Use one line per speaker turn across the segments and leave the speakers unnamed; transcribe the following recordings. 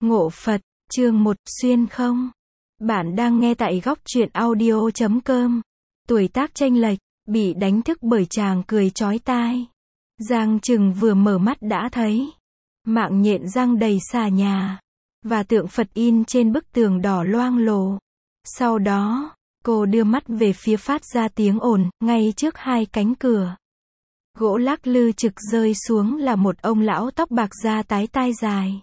Ngộ Phật, chương 1, xuyên không. Bạn đang nghe tại góc truyện audio.com. Tuổi tác chênh lệch, bị đánh thức bởi chàng cười chói tai. Giang Trừng vừa mở mắt đã thấy mạng nhện răng đầy xà nhà, và tượng Phật in trên bức tường đỏ loang lổ. Sau đó, cô đưa mắt về phía phát ra tiếng ồn, ngay trước hai cánh cửa. Gỗ lắc lư trực rơi xuống là một ông lão tóc bạc da tái tai dài.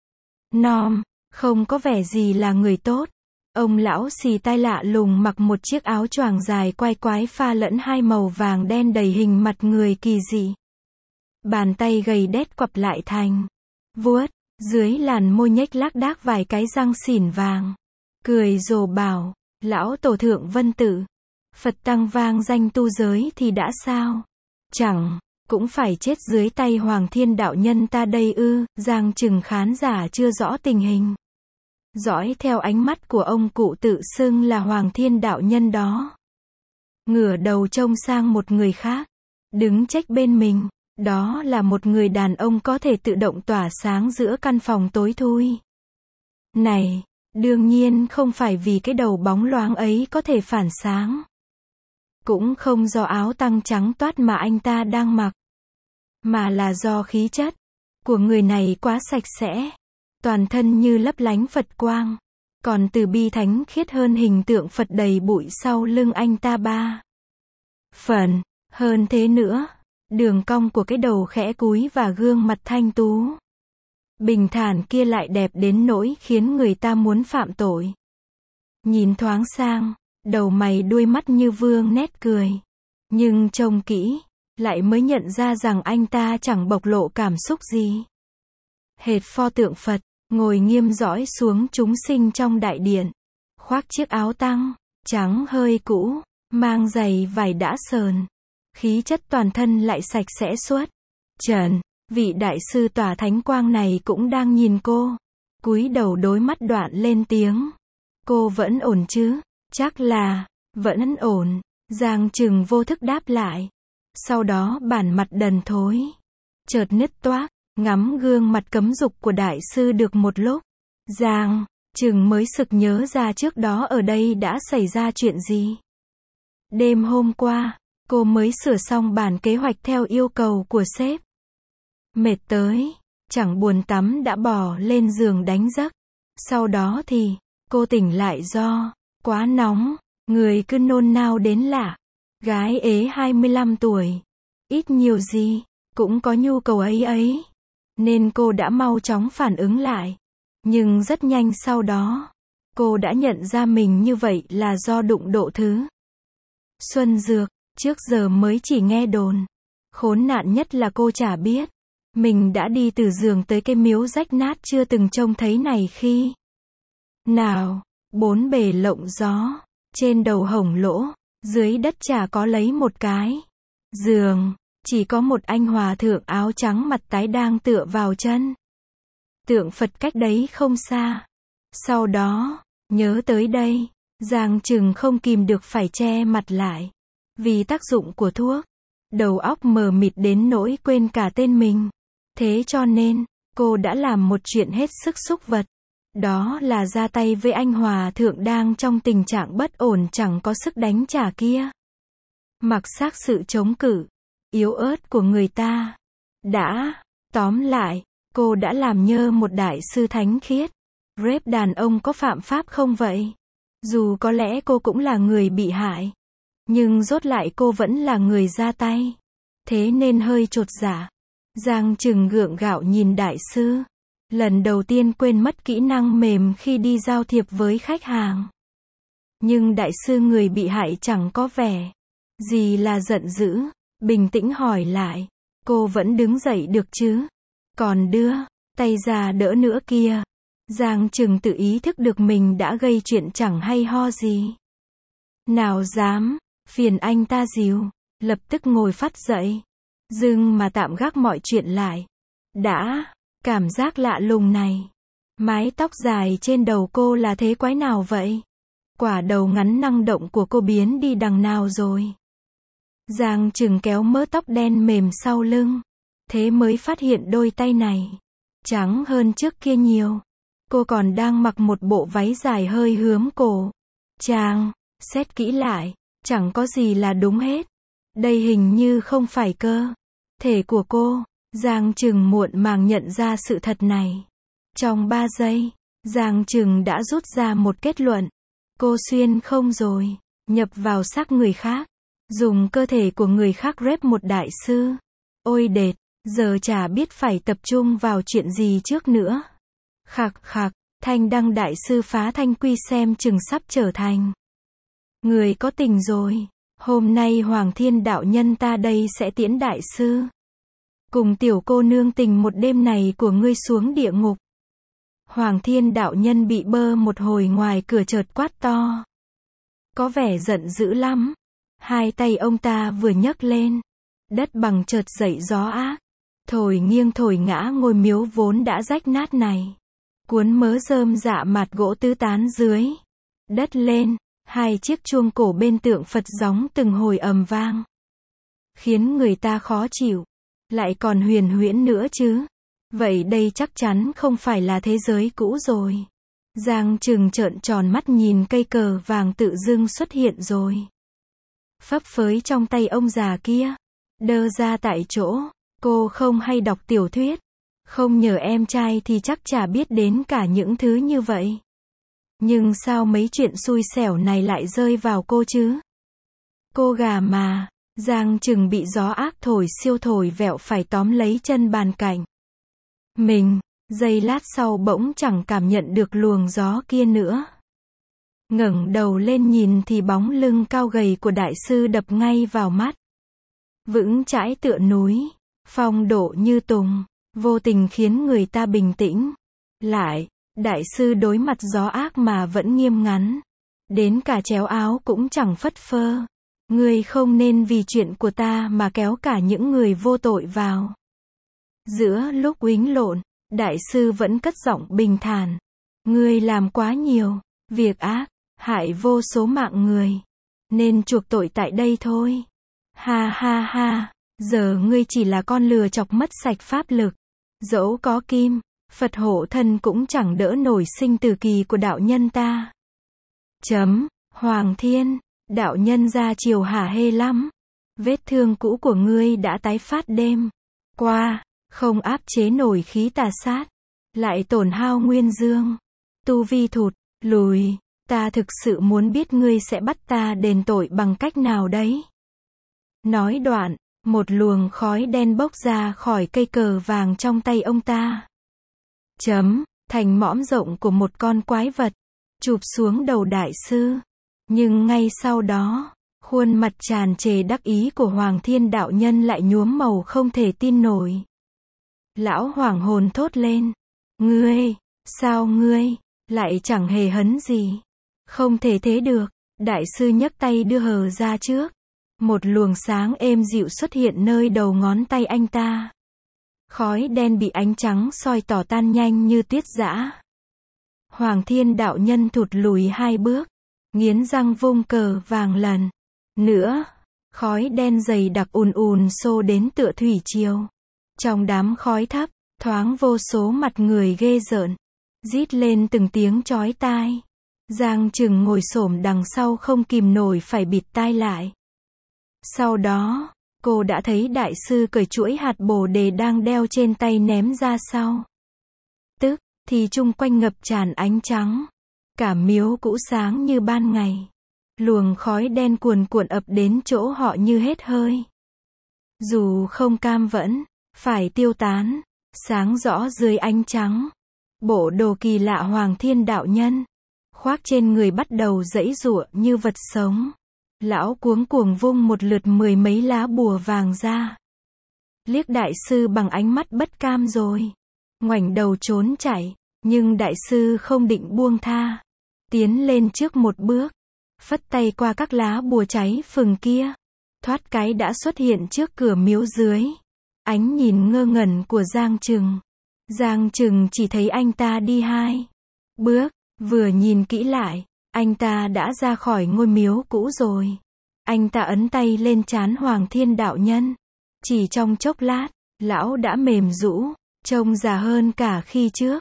Nom, không có vẻ gì là người tốt. Ông lão xì tai lạ lùng mặc một chiếc áo choàng dài quai quái pha lẫn hai màu vàng đen đầy hình mặt người kỳ dị. Bàn tay gầy đét quặp lại thành vuốt, dưới làn môi nhếch lác đác vài cái răng xỉn vàng. Cười rồ bảo, lão tổ thượng vân tự, Phật tăng vang danh tu giới thì đã sao? Chẳng, cũng phải chết dưới tay Hoàng Thiên đạo nhân ta đây ư? Giang Trừng khán giả chưa rõ tình hình. Dõi theo ánh mắt của ông cụ tự xưng là Hoàng Thiên đạo nhân đó. Ngửa đầu trông sang một người khác, đứng chếch bên mình. Đó là một người đàn ông có thể tự động tỏa sáng giữa căn phòng tối thui này. Đương nhiên không phải vì cái đầu bóng loáng ấy có thể phản sáng. Cũng không do áo tăng trắng toát mà anh ta đang mặc. Mà là do khí chất của người này quá sạch sẽ. Toàn thân như lấp lánh Phật quang. Còn từ bi thánh khiết hơn hình tượng Phật đầy bụi sau lưng anh ta ba phần. Hơn thế nữa, đường cong của cái đầu khẽ cúi và gương mặt thanh tú bình thản kia lại đẹp đến nỗi khiến người ta muốn phạm tội. Nhìn thoáng sang, đầu mày đuôi mắt như vương nét cười. Nhưng trông kỹ, lại mới nhận ra rằng anh ta chẳng bộc lộ cảm xúc gì. Hệt pho tượng Phật, ngồi nghiêm dõi xuống chúng sinh trong đại điện. Khoác chiếc áo tăng trắng hơi cũ, mang giày vải đã sờn. Khí chất toàn thân lại sạch sẽ suốt trần. Vị đại sư tỏa thánh quang này cũng đang nhìn cô. Cúi đầu đối mắt đoạn lên tiếng. Cô vẫn ổn chứ? Chắc là, vẫn ổn. Giang Trừng vô thức đáp lại. Sau đó bản mặt đần thối chợt nứt toác, ngắm gương mặt cấm dục của đại sư được một lúc. Giang Trừng mới sực nhớ ra trước đó ở đây đã xảy ra chuyện gì. Đêm hôm qua, cô mới sửa xong bản kế hoạch theo yêu cầu của sếp. Mệt tới, chẳng buồn tắm đã bò lên giường đánh giấc. Sau đó thì, cô tỉnh lại do quá nóng, người cứ nôn nao đến lạ. Gái ế 25 tuổi, ít nhiều gì, cũng có nhu cầu ấy. Nên cô đã mau chóng phản ứng lại. Nhưng rất nhanh sau đó, cô đã nhận ra mình như vậy là do đụng độ thứ xuân dược. Trước giờ mới chỉ nghe đồn. Khốn nạn nhất là cô chả biết mình đã đi từ giường tới cái miếu rách nát chưa từng trông thấy này khi nào. Bốn bề lộng gió, trên đầu hổng lỗ, dưới đất chả có lấy một cái giường, chỉ có một anh hòa thượng áo trắng mặt tái đang tựa vào chân tượng Phật cách đấy không xa. Sau đó, nhớ tới đây, Giang Trừng không kìm được phải che mặt lại. Vì tác dụng của thuốc, đầu óc mờ mịt đến nỗi quên cả tên mình. Thế cho nên, cô đã làm một chuyện hết sức xúc vật. Đó là ra tay với anh hòa thượng đang trong tình trạng bất ổn chẳng có sức đánh trả kia. Mặc xác sự chống cự, yếu ớt của người ta. Tóm lại, cô đã làm nhơ một đại sư thánh khiết. Rep đàn ông có phạm pháp không vậy? Dù có lẽ cô cũng là người bị hại. Nhưng rốt lại cô vẫn là người ra tay. Thế nên hơi chột dạ. Giang Trừng gượng gạo nhìn đại sư. Lần đầu tiên quên mất kỹ năng mềm khi đi giao thiệp với khách hàng. Nhưng đại sư người bị hại chẳng có vẻ gì là giận dữ. Bình tĩnh hỏi lại. Cô vẫn đứng dậy được chứ? Còn đưa tay ra đỡ nữa kia. Giang Trừng tự ý thức được mình đã gây chuyện chẳng hay ho gì. Nào dám, phiền anh ta dìu. Lập tức ngồi phắt dậy. Dưng mà tạm gác mọi chuyện lại. Cảm giác lạ lùng này. Mái tóc dài trên đầu cô là thế quái nào vậy? Quả đầu ngắn năng động của cô biến đi đằng nào rồi? Giang Trừng kéo mớ tóc đen mềm sau lưng. Thế mới phát hiện đôi tay này trắng hơn trước kia nhiều. Cô còn đang mặc một bộ váy dài hơi hướm cổ. Chàng, xét kỹ lại, chẳng có gì là đúng hết. Đây hình như không phải cơ thể của cô. Giang Trừng muộn màng nhận ra sự thật này. Trong 3 giây, Giang Trừng đã rút ra một kết luận. Cô xuyên không rồi, nhập vào xác người khác, dùng cơ thể của người khác rep một đại sư. Ôi đệt, giờ chả biết phải tập trung vào chuyện gì trước nữa. Khạc khạc, Thanh Đăng đại sư phá thanh quy xem chừng sắp trở thành người có tình rồi. Hôm nay Hoàng Thiên đạo nhân ta đây sẽ tiễn đại sư cùng tiểu cô nương tình một đêm này của ngươi xuống địa ngục. Hoàng Thiên đạo nhân bị bơ một hồi ngoài cửa chợt quát to. Có vẻ giận dữ lắm. Hai tay ông ta vừa nhấc lên, đất bằng chợt dậy gió ác, thổi nghiêng thổi ngã ngôi miếu vốn đã rách nát này. Cuốn mớ rơm dạ mạt gỗ tứ tán dưới đất lên, hai chiếc chuông cổ bên tượng Phật gióng từng hồi ầm vang, khiến người ta khó chịu. Lại còn huyền huyễn nữa chứ. Vậy đây chắc chắn không phải là thế giới cũ rồi. Giang Trừng trợn tròn mắt nhìn cây cờ vàng tự dưng xuất hiện rồi. Phấp phới trong tay ông già kia. Đơ ra tại chỗ. Cô không hay đọc tiểu thuyết. Không nhờ em trai thì chắc chả biết đến cả những thứ như vậy. Nhưng sao mấy chuyện xui xẻo này lại rơi vào cô chứ? Cô gà mà. Giang Trừng bị gió ác thổi siêu thổi vẹo phải tóm lấy chân bàn cạnh mình. Giây lát sau bỗng chẳng cảm nhận được luồng gió kia nữa. Ngẩng đầu lên nhìn thì bóng lưng cao gầy của đại sư đập ngay vào mắt. Vững chãi tựa núi, phong độ như tùng, vô tình khiến người ta bình tĩnh lại. Đại sư đối mặt gió ác mà vẫn nghiêm ngắn, đến cả chéo áo cũng chẳng phất phơ. Ngươi không nên vì chuyện của ta mà kéo cả những người vô tội vào. Giữa lúc uýnh lộn, đại sư vẫn cất giọng bình thản. Ngươi làm quá nhiều việc ác, hại vô số mạng người, nên chuộc tội tại đây thôi. Ha ha ha, giờ ngươi chỉ là con lừa chọc mất sạch pháp lực. Dẫu có kim, Phật hộ thân cũng chẳng đỡ nổi sinh tử kỳ của đạo nhân ta. Hoàng Thiên, đạo nhân ra chiều hả hê lắm. Vết thương cũ của ngươi đã tái phát đêm qua, không áp chế nổi khí tà sát, lại tổn hao nguyên dương, tu vi thụt lùi. Ta thực sự muốn biết ngươi sẽ bắt ta đền tội bằng cách nào đấy. Nói đoạn, một luồng khói đen bốc ra khỏi cây cờ vàng trong tay ông ta. Thành mõm rộng của một con quái vật, chụp xuống đầu đại sư. Nhưng ngay sau đó, khuôn mặt tràn trề đắc ý của Hoàng Thiên đạo nhân lại nhuốm màu không thể tin nổi. Lão hoảng hồn thốt lên. Ngươi, sao ngươi, lại chẳng hề hấn gì? Không thể thế được. Đại sư nhấc tay đưa hờ ra trước. Một luồng sáng êm dịu xuất hiện nơi đầu ngón tay anh ta. Khói đen bị ánh trắng soi tỏ tan nhanh như tiết giã. Hoàng Thiên đạo nhân thụt lùi 2 bước, nghiến răng vung cờ vàng lần nữa. Khói đen dày đặc ùn ùn xô đến tựa thủy triều. Trong đám khói thấp, thoáng vô số mặt người ghê rợn, rít lên từng tiếng chói tai. Giang Trừng ngồi xổm đằng sau không kìm nổi phải bịt tai lại. Sau đó, cô đã thấy đại sư cởi chuỗi hạt bồ đề đang đeo trên tay ném ra sau. Tức thì chung quanh ngập tràn ánh trắng. Cả miếu cũ sáng như ban ngày. Luồng khói đen cuồn cuộn ập đến chỗ họ như hết hơi. Dù không cam vẫn phải tiêu tán, sáng rõ dưới ánh trắng. Bộ đồ kỳ lạ Hoàng Thiên đạo nhân, khoác trên người bắt đầu giãy giụa như vật sống. Lão cuống cuồng vung một lượt 10 mấy lá bùa vàng ra. Liếc đại sư bằng ánh mắt bất cam rồi ngoảnh đầu trốn chạy, nhưng đại sư không định buông tha. Tiến lên trước một bước, phất tay qua các lá bùa cháy phừng kia. Thoát cái đã xuất hiện trước cửa miếu dưới. Ánh nhìn ngơ ngẩn của Giang Trừng. Giang Trừng chỉ thấy anh ta đi 2 bước, vừa nhìn kỹ lại, anh ta đã ra khỏi ngôi miếu cũ rồi. Anh ta ấn tay lên trán Hoàng Thiên đạo nhân. Chỉ trong chốc lát, lão đã mềm rũ, trông già hơn cả khi trước.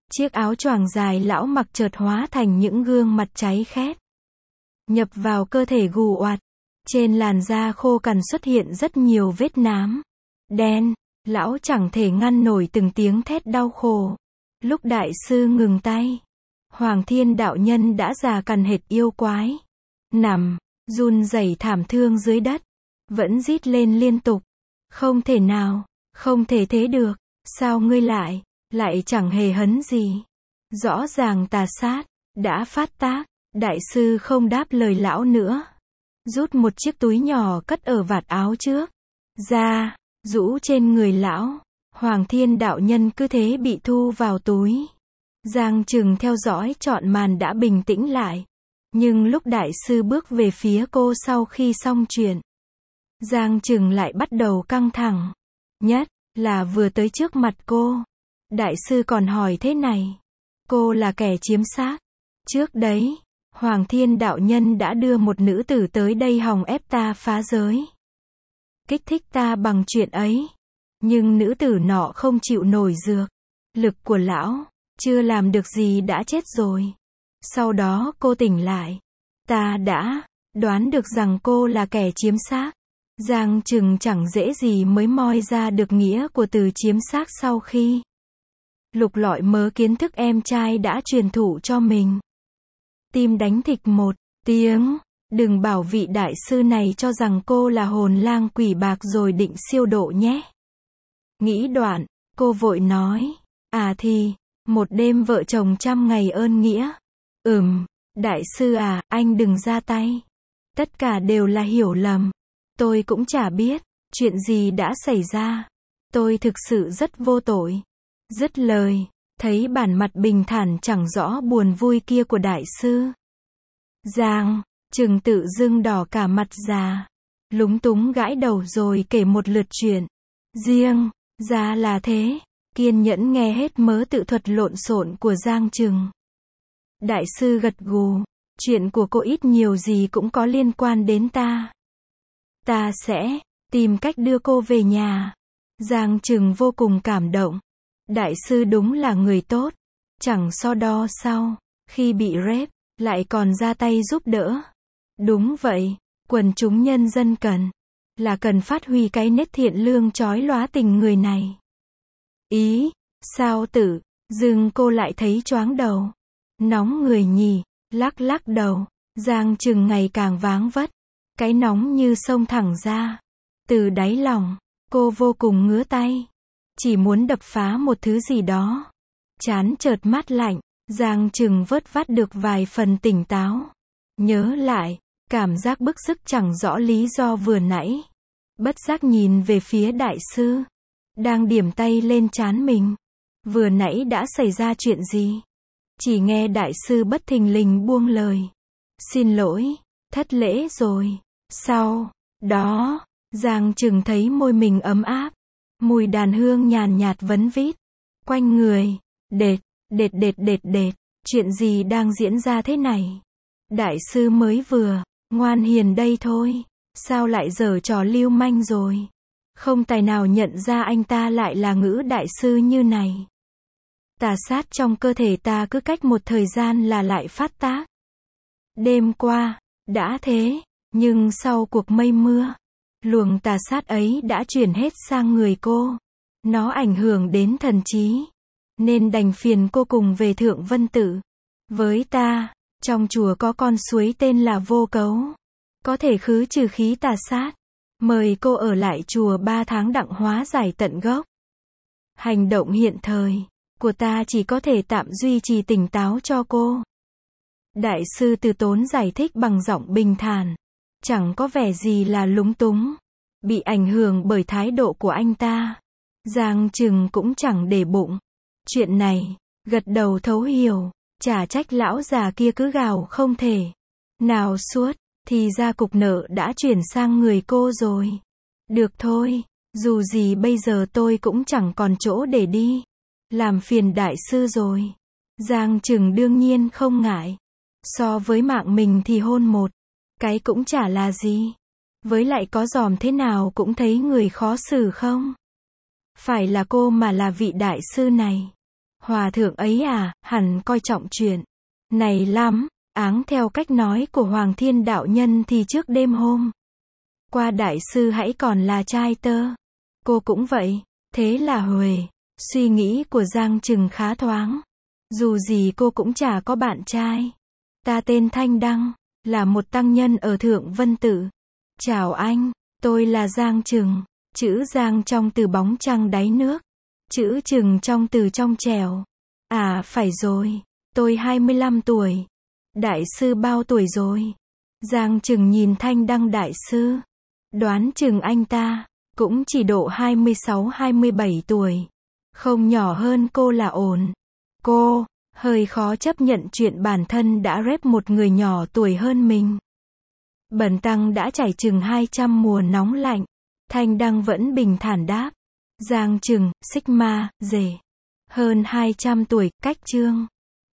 Chiếc áo choàng dài lão mặc chợt hóa thành những gương mặt cháy khét. Nhập vào cơ thể gù oạt. Trên làn da khô cằn xuất hiện rất nhiều vết nám. Đen, lão chẳng thể ngăn nổi từng tiếng thét đau khổ. Lúc đại sư ngừng tay, Hoàng Thiên đạo nhân đã già cằn hệt yêu quái. Nằm, run rẩy thảm thương dưới đất. Vẫn rít lên liên tục. Không thể nào, không thể thế được. Sao ngươi lại chẳng hề hấn gì. Rõ ràng tà sát, đã phát tác. Đại sư không đáp lời lão nữa. Rút một chiếc túi nhỏ cất ở vạt áo trước ra, rũ trên người lão. Hoàng Thiên đạo nhân cứ thế bị thu vào túi. Giang Trừng theo dõi trọn màn đã bình tĩnh lại. Nhưng lúc đại sư bước về phía cô sau khi xong chuyện, Giang Trừng lại bắt đầu căng thẳng. Nhất là vừa tới trước mặt cô, đại sư còn hỏi thế này. Cô là kẻ chiếm xác. Trước đấy, Hoàng Thiên đạo nhân đã đưa một nữ tử tới đây hòng ép ta phá giới. Kích thích ta bằng chuyện ấy. Nhưng nữ tử nọ không chịu nổi dược. Lực của lão, chưa làm được gì đã chết rồi. Sau đó cô tỉnh lại. Ta đã đoán được rằng cô là kẻ chiếm xác. Giang Trừng chẳng dễ gì mới moi ra được nghĩa của từ chiếm xác sau khi lục lọi mớ kiến thức em trai đã truyền thụ cho mình. Tim đánh thịch một tiếng. Đừng bảo vị đại sư này cho rằng cô là hồn lang quỷ bạc rồi định siêu độ nhé. Nghĩ đoạn, cô vội nói. À thì, một đêm vợ chồng 100 ngày ơn nghĩa. Đại sư à, anh đừng ra tay. Tất cả đều là hiểu lầm. Tôi cũng chả biết chuyện gì đã xảy ra. Tôi thực sự rất vô tội. Dứt lời, thấy bản mặt bình thản chẳng rõ buồn vui kia của đại sư, Giang Trừng tự dưng đỏ cả mặt ra. Lúng túng gãi đầu rồi kể một lượt chuyện. Riêng ra là thế. Kiên nhẫn nghe hết mớ tự thuật lộn xộn của Giang Trừng. Đại sư gật gù. Chuyện của cô ít nhiều gì cũng có liên quan đến ta. Ta sẽ tìm cách đưa cô về nhà. Giang Trừng vô cùng cảm động. Đại sư đúng là người tốt. Chẳng so đo sau. Khi bị rape, lại còn ra tay giúp đỡ. Đúng vậy. Quần chúng nhân dân cần phát huy cái nét thiện lương chói lóa tình người này. Ý, sao tự dưng cô lại thấy choáng đầu. Nóng người nhỉ. Lắc đầu. Giang Trừng ngày càng váng vất. Cái nóng như xông thẳng ra. Từ đáy lòng, cô vô cùng ngứa tay. Chỉ muốn đập phá một thứ gì đó. Trán chợt mát lạnh. Giang Trừng vớt vát được vài phần tỉnh táo. Nhớ lại, cảm giác bức xúc chẳng rõ lý do vừa nãy. Bất giác nhìn về phía đại sư. Đang điểm tay lên trán mình. Vừa nãy đã xảy ra chuyện gì? Chỉ nghe đại sư bất thình lình buông lời. Xin lỗi, thất lễ rồi. Sau đó, Giang Trừng thấy môi mình ấm áp. Mùi đàn hương nhàn nhạt vấn vít. Quanh người. Đệt. Chuyện gì đang diễn ra thế này? Đại sư mới vừa ngoan hiền đây thôi. Sao lại giở trò lưu manh rồi? Không tài nào nhận ra anh ta lại là ngữ đại sư như này. Tà sát trong cơ thể ta cứ cách một thời gian là lại phát tác. Đêm qua, đã thế, nhưng sau cuộc mây mưa, luồng tà sát ấy đã chuyển hết sang người cô. Nó ảnh hưởng đến thần trí. Nên đành phiền cô cùng về Thượng Vân Tự. Với ta, trong chùa có con suối tên là Vô Cấu. Có thể khứ trừ khí tà sát. Mời cô ở lại chùa 3 tháng đặng hóa giải tận gốc. Hành động hiện thời của ta chỉ có thể tạm duy trì tỉnh táo cho cô. Đại sư từ tốn giải thích bằng giọng bình thản. Chẳng có vẻ gì là lúng túng. Bị ảnh hưởng bởi thái độ của anh ta. Giang Trừng cũng chẳng để bụng chuyện này. Gật đầu thấu hiểu. Chả trách lão già kia cứ gào không thể nào suốt. Thì ra cục nợ đã chuyển sang người cô rồi. Được thôi. Dù gì bây giờ tôi cũng chẳng còn chỗ để đi. Làm phiền đại sư rồi. Giang Trừng đương nhiên không ngại. So với mạng mình thì hôn một cái cũng chả là gì. Với lại có dòm thế nào cũng thấy người khó xử không? Phải là cô mà là vị đại sư này. Hòa thượng ấy à, hẳn coi trọng chuyện này lắm. Áng theo cách nói của Hoàng Thiên đạo nhân thì trước đêm hôm qua đại sư hãy còn là trai tơ. Cô cũng vậy. Thế là Huệ. Suy nghĩ của Giang Trừng khá thoáng. Dù gì cô cũng chả có bạn trai. Ta tên Thanh Đăng, là một tăng nhân ở Thượng Vân Tự. Chào anh, tôi là Giang Trừng. Chữ Giang trong từ bóng trăng đáy nước. Chữ Trừng trong từ trong trẻo. À phải rồi, tôi 25 tuổi. Đại sư bao tuổi rồi? Giang Trừng nhìn Thanh Đăng đại sư. Đoán chừng anh ta cũng chỉ độ 26-27 tuổi. Không nhỏ hơn cô là ổn. Cô hơi khó chấp nhận chuyện bản thân đã rep một người nhỏ tuổi hơn mình. Bần tăng đã trải chừng 200 mùa nóng lạnh. Thanh Đăng vẫn bình thản đáp. Giang Trừng, Sigma, rể. Hơn 200 tuổi, cách chương.